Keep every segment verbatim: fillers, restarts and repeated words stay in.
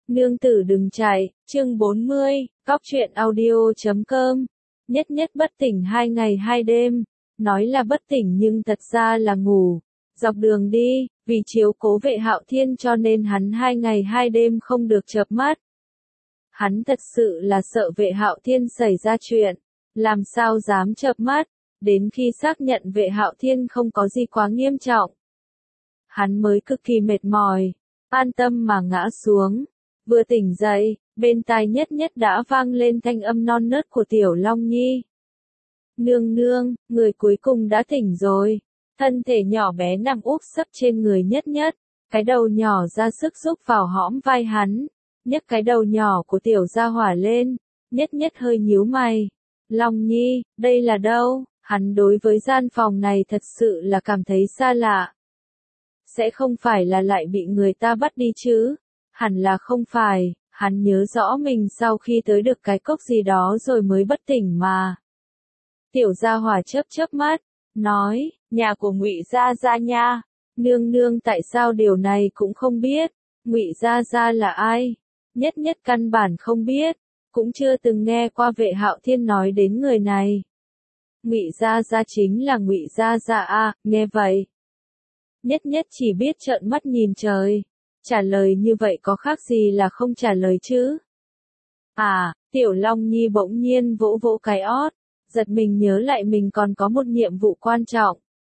Nương tử đừng chạy, chương bốn mươi, cóc truyện audio chấm com. Nhất nhất bất tỉnh hai ngày hai đêm, nói là bất tỉnh nhưng thật ra là ngủ. Dọc đường đi, vì chiếu cố Vệ Hạo Thiên cho nên hắn hai ngày hai đêm không được chợp mắt. Hắn thật sự là sợ Vệ Hạo Thiên xảy ra chuyện, làm sao dám chợp mắt, đến khi xác nhận Vệ Hạo Thiên không có gì quá nghiêm trọng. Hắn mới cực kỳ mệt mỏi, an tâm mà ngã xuống. Vừa tỉnh dậy, bên tai nhất nhất đã vang lên thanh âm non nớt của Tiểu Long Nhi. Nương nương, người cuối cùng đã tỉnh rồi. Thân thể nhỏ bé nằm úp sấp trên người nhất nhất, cái đầu nhỏ ra sức giúp vào hõm vai hắn, nhấc cái đầu nhỏ của Tiểu Gia Hỏa lên, nhất nhất hơi nhíu mày. Long Nhi, đây là đâu? Hắn đối với gian phòng này thật sự là cảm thấy xa lạ. Sẽ không phải là lại bị người ta bắt đi chứ? Hẳn là không phải, hắn nhớ rõ mình sau khi tới được cái cốc gì đó rồi mới bất tỉnh mà. Tiểu Gia Hỏa chớp chớp mắt, nói, nhà của Ngụy Gia Gia nha. Nương nương tại sao điều này cũng không biết? Ngụy Gia Gia là ai? Nhất nhất căn bản không biết, cũng chưa từng nghe qua Vệ Hạo Thiên nói đến người này. Ngụy Gia Gia chính là Ngụy Gia Gia a, nghe vậy. Nhất nhất chỉ biết trợn mắt nhìn trời. Trả lời như vậy có khác gì là không trả lời chứ? À, Tiểu Long Nhi bỗng nhiên vỗ vỗ cái ót, giật mình nhớ lại mình còn có một nhiệm vụ quan trọng.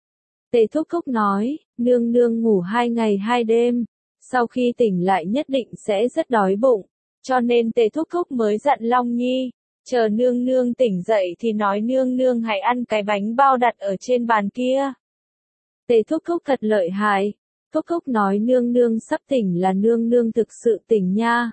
Tề Thúc Thúc nói, nương nương ngủ hai ngày hai đêm, sau khi tỉnh lại nhất định sẽ rất đói bụng, cho nên Tề Thúc Thúc mới dặn Long Nhi, chờ nương nương tỉnh dậy thì nói nương nương hãy ăn cái bánh bao đặt ở trên bàn kia. Tề Thúc Thúc thật lợi hại. Thúc Thúc nói nương nương sắp tỉnh là nương nương thực sự tỉnh nha.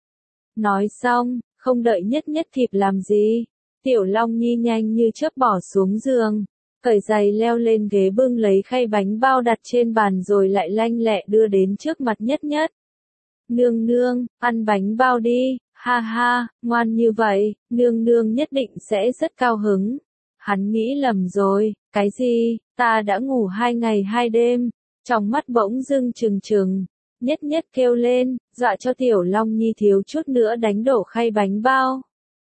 Nói xong, không đợi nhất nhất kịp làm gì, Tiểu Long Nhi nhanh như chớp bỏ xuống giường, cởi giày leo lên ghế bưng lấy khay bánh bao đặt trên bàn rồi lại lanh lẹ đưa đến trước mặt nhất nhất. Nương nương, ăn bánh bao đi, ha ha, ngoan như vậy, nương nương nhất định sẽ rất cao hứng. Hắn nghĩ lầm rồi, cái gì, ta đã ngủ hai ngày hai đêm. Trong mắt bỗng dưng trừng trừng, nhất nhất kêu lên, dọa cho Tiểu Long Nhi thiếu chút nữa đánh đổ khay bánh bao.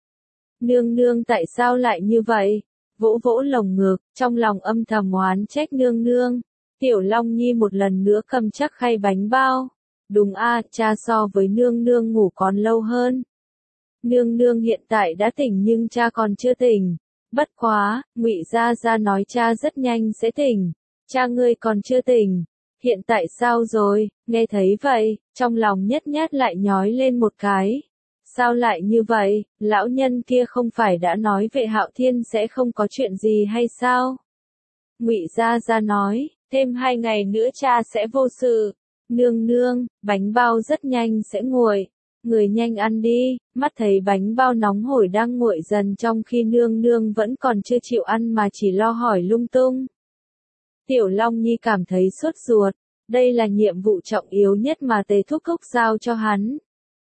Nương nương tại sao lại như vậy? Vỗ vỗ lồng ngực, trong lòng âm thầm oán trách nương nương. Tiểu Long Nhi một lần nữa cầm chắc khay bánh bao. Đúng a, cha so với nương nương ngủ còn lâu hơn. Nương nương hiện tại đã tỉnh nhưng cha còn chưa tỉnh. Bất quá, Ngụy Gia Gia nói cha rất nhanh sẽ tỉnh. Cha ngươi còn chưa tỉnh. Hiện tại sao rồi? Nghe thấy vậy, trong lòng nhất nhất lại nhói lên một cái. Sao lại như vậy? Lão nhân kia không phải đã nói Vệ Hạo Thiên sẽ không có chuyện gì hay sao? Ngụy Gia Gia nói, thêm hai ngày nữa cha sẽ vô sự. Nương nương, bánh bao rất nhanh sẽ nguội. Người nhanh ăn đi, mắt thấy bánh bao nóng hổi đang nguội dần trong khi nương nương vẫn còn chưa chịu ăn mà chỉ lo hỏi lung tung. Tiểu Long Nhi cảm thấy sốt ruột, đây là nhiệm vụ trọng yếu nhất mà Tề Thúc Thúc giao cho hắn.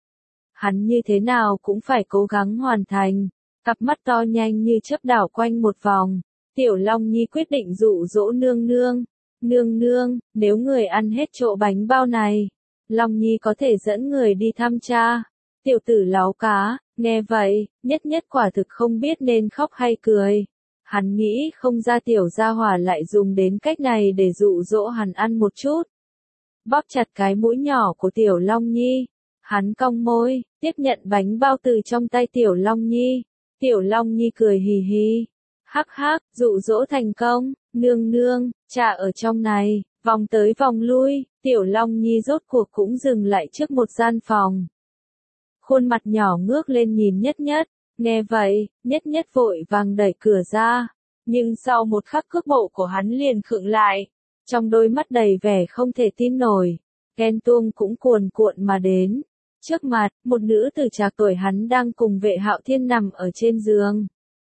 Hắn như thế nào cũng phải cố gắng hoàn thành, cặp mắt to nhanh như chớp đảo quanh một vòng. Tiểu Long Nhi quyết định dụ dỗ nương nương. Nương nương, nếu người ăn hết chỗ bánh bao này, Long Nhi có thể dẫn người đi thăm cha. Tiểu tử láo cá, nghe vậy, nhất nhất quả thực không biết nên khóc hay cười. Hắn nghĩ không ra Tiểu Gia Hỏa lại dùng đến cách này để dụ dỗ hắn ăn một chút. Bóp chặt cái mũi nhỏ của Tiểu Long Nhi. Hắn cong môi, tiếp nhận bánh bao từ trong tay Tiểu Long Nhi. Tiểu Long Nhi cười hì hì. Hắc hắc, dụ dỗ thành công, nương nương, cha ở trong này, vòng tới vòng lui, Tiểu Long Nhi rốt cuộc cũng dừng lại trước một gian phòng. Khuôn mặt nhỏ ngước lên nhìn nhất nhất. Nghe vậy, nhất nhất vội vàng đẩy cửa ra, nhưng sau một khắc cước bộ của hắn liền khựng lại, trong đôi mắt đầy vẻ không thể tin nổi, ghen tuông cũng cuồn cuộn mà đến. Trước mặt, một nữ tử trạc tuổi hắn đang cùng Vệ Hạo Thiên nằm ở trên giường.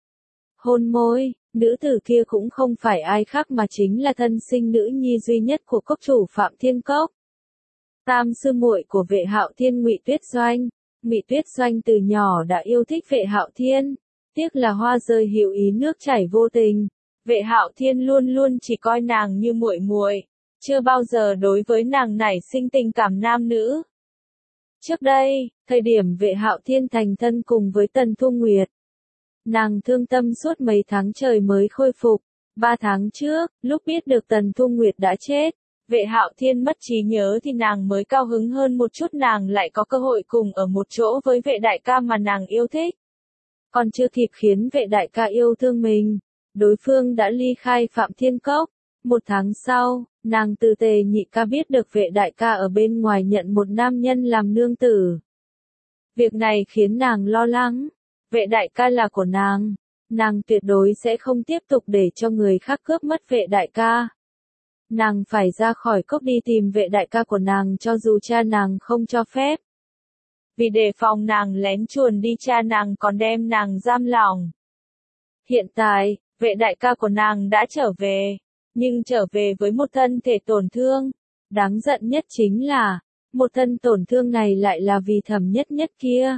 Hôn môi, nữ tử kia cũng không phải ai khác mà chính là thân sinh nữ nhi duy nhất của cốc chủ Phạm Thiên Cốc. Tam sư muội của Vệ Hạo Thiên Ngụy Tuyết Doanh. Ngụy Tuyết Doanh từ nhỏ đã yêu thích Vệ Hạo Thiên, tiếc là hoa rơi hữu ý nước chảy vô tình. Vệ Hạo Thiên luôn luôn chỉ coi nàng như muội muội, chưa bao giờ đối với nàng nảy sinh tình cảm nam nữ. Trước đây, thời điểm Vệ Hạo Thiên thành thân cùng với Tần Thu Nguyệt, nàng thương tâm suốt mấy tháng trời mới khôi phục. Ba tháng trước, lúc biết được Tần Thu Nguyệt đã chết, Vệ Hạo Thiên mất trí nhớ thì nàng mới cao hứng hơn một chút, nàng lại có cơ hội cùng ở một chỗ với Vệ đại ca mà nàng yêu thích. Còn chưa kịp khiến Vệ đại ca yêu thương mình, đối phương đã ly khai Phạm Thiên Cốc. Một tháng sau, nàng từ Tề nhị ca biết được Vệ đại ca ở bên ngoài nhận một nam nhân làm nương tử. Việc này khiến nàng lo lắng. Vệ đại ca là của nàng, nàng tuyệt đối sẽ không tiếp tục để cho người khác cướp mất Vệ đại ca. Nàng phải ra khỏi cốc đi tìm Vệ đại ca của nàng cho dù cha nàng không cho phép. Vì đề phòng nàng lén chuồn đi, cha nàng còn đem nàng giam lỏng. Hiện tại, Vệ đại ca của nàng đã trở về, nhưng trở về với một thân thể tổn thương. Đáng giận nhất chính là, một thân tổn thương này lại là vì Thẩm Nhất Nhất kia.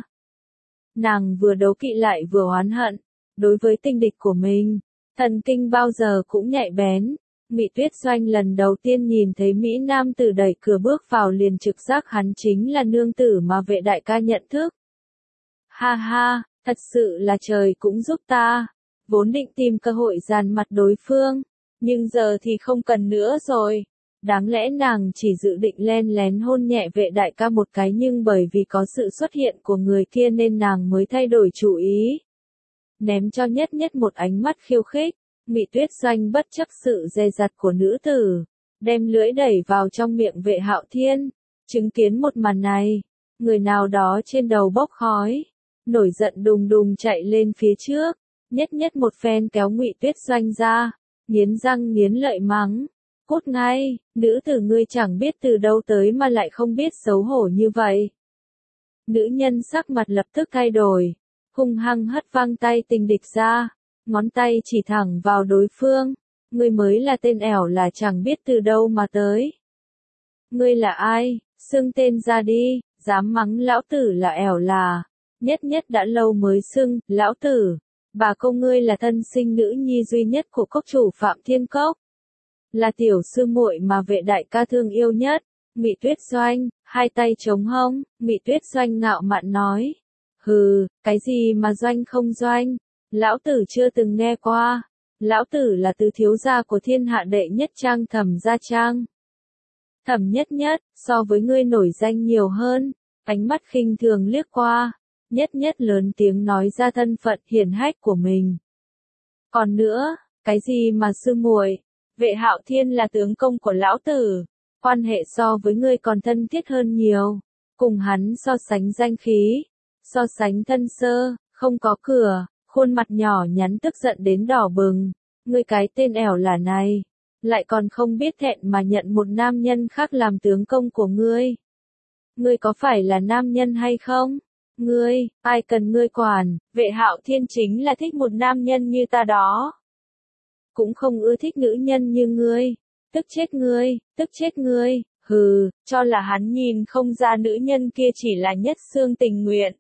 Nàng vừa đấu kỵ lại vừa oán hận, đối với tình địch của mình, thần kinh bao giờ cũng nhạy bén. Mị Tuyết Doanh lần đầu tiên nhìn thấy Mỹ Nam tử đẩy cửa bước vào liền trực giác hắn chính là nương tử mà Vệ đại ca nhận thức. Ha ha, thật sự là trời cũng giúp ta, vốn định tìm cơ hội dàn mặt đối phương, nhưng giờ thì không cần nữa rồi. Đáng lẽ nàng chỉ dự định len lén hôn nhẹ Vệ đại ca một cái, nhưng bởi vì có sự xuất hiện của người kia nên nàng mới thay đổi chủ ý. Ném cho Nhất Nhất một ánh mắt khiêu khích, Mị Tuyết Doanh bất chấp sự dè dặt của nữ tử, đem lưỡi đẩy vào trong miệng Vệ Hạo Thiên. Chứng kiến một màn này, người nào đó trên đầu bốc khói, nổi giận đùng đùng chạy lên phía trước, Nhất Nhất một phen kéo Mị Tuyết Doanh ra, nghiến răng nghiến lợi mắng. Cút ngay, nữ tử ngươi chẳng biết từ đâu tới mà lại không biết xấu hổ như vậy. Nữ nhân sắc mặt lập tức thay đổi, hung hăng hất văng tay tình địch ra, ngón tay chỉ thẳng vào đối phương. Ngươi mới là tên ẻo là chẳng biết từ đâu mà tới. Ngươi là ai, xưng tên ra đi, dám mắng lão tử là ẻo là. Nhất Nhất đã lâu mới xưng, lão tử, bà cô ngươi là thân sinh nữ nhi duy nhất của cốc chủ Phạm Thiên Cốc. Là tiểu sư muội mà Vệ đại ca thương yêu nhất. Mị Tuyết Doanh, hai tay chống hông, Mị Tuyết Doanh ngạo mạn nói. Hừ, cái gì mà doanh không doanh, lão tử chưa từng nghe qua. Lão tử là tứ thiếu gia của thiên hạ đệ nhất trang Thẩm gia trang. Thẩm Nhất Nhất, so với ngươi nổi danh nhiều hơn. Ánh mắt khinh thường liếc qua, Nhất Nhất lớn tiếng nói ra thân phận hiển hách của mình. Còn nữa, cái gì mà sư muội? Vệ Hạo Thiên là tướng công của lão tử, quan hệ so với ngươi còn thân thiết hơn nhiều. Cùng hắn so sánh danh khí, so sánh thân sơ, không có cửa, khuôn mặt nhỏ nhắn tức giận đến đỏ bừng. Ngươi cái tên ẻo là này, lại còn không biết thẹn mà nhận một nam nhân khác làm tướng công của ngươi. Ngươi có phải là nam nhân hay không? Ngươi, ai cần ngươi quản, Vệ Hạo Thiên chính là thích một nam nhân như ta đó. Cũng không ưa thích nữ nhân như ngươi. Tức chết ngươi, tức chết ngươi, hừ, cho là hắn nhìn không ra nữ nhân kia chỉ là Nhất Xương Tình Nguyện.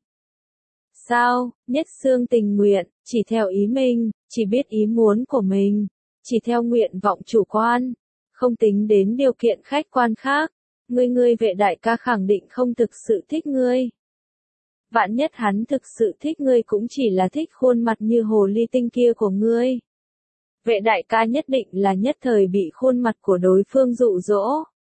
Sao, Nhất Xương Tình Nguyện, chỉ theo ý mình, chỉ biết ý muốn của mình, chỉ theo nguyện vọng chủ quan, không tính đến điều kiện khách quan khác. Ngươi ngươi Vệ đại ca khẳng định không thực sự thích ngươi. Vạn nhất hắn thực sự thích ngươi cũng chỉ là thích khuôn mặt như hồ ly tinh kia của ngươi. Vệ đại ca nhất định là nhất thời bị khuôn mặt của đối phương dụ dỗ.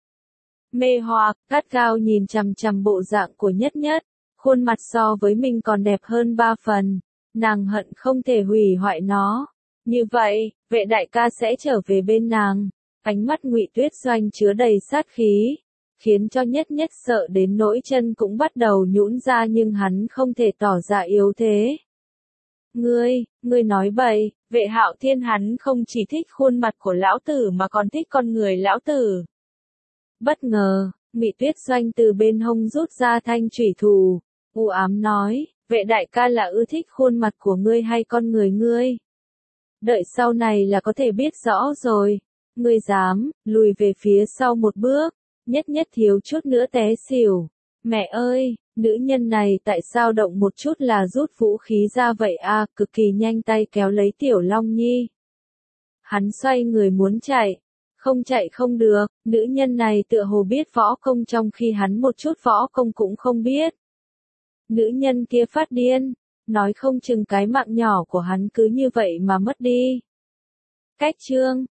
Mê hoặc, gắt gao nhìn chằm chằm bộ dạng của Nhất Nhất, khuôn mặt so với mình còn đẹp hơn ba phần, nàng hận không thể hủy hoại nó. Như vậy, Vệ đại ca sẽ trở về bên nàng. Ánh mắt Ngụy Tuyết Doanh chứa đầy sát khí, khiến cho Nhất Nhất sợ đến nỗi chân cũng bắt đầu nhũn ra, nhưng hắn không thể tỏ ra yếu thế. Ngươi, ngươi nói bậy, Vệ Hạo Thiên hắn không chỉ thích khuôn mặt của lão tử mà còn thích con người lão tử. Bất ngờ, Mị Tuyết Doanh từ bên hông rút ra thanh chủy thủ, u ám nói, Vệ đại ca là ưa thích khuôn mặt của ngươi hay con người ngươi? Đợi sau này là có thể biết rõ rồi. Ngươi dám, lùi về phía sau một bước. Nhất Nhất thiếu chút nữa té xỉu. Mẹ ơi, nữ nhân này tại sao động một chút là rút vũ khí ra vậy à, cực kỳ nhanh tay kéo lấy Tiểu Long Nhi. Hắn xoay người muốn chạy, Không chạy không được, nữ nhân này tựa hồ biết võ công trong khi hắn một chút võ công cũng không biết. Nữ nhân kia phát điên, nói không chừng cái mạng nhỏ của hắn cứ như vậy mà mất đi. Cách chương